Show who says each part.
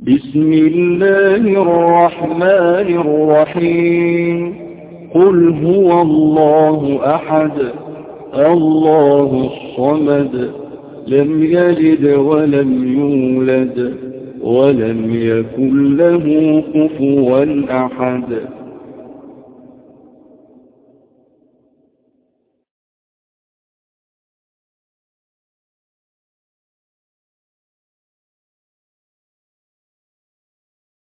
Speaker 1: بسم الله الرحمن الرحيم قل هو الله أحد الله الصمد لم يلد ولم يولد ولم يكن له كفوا أحد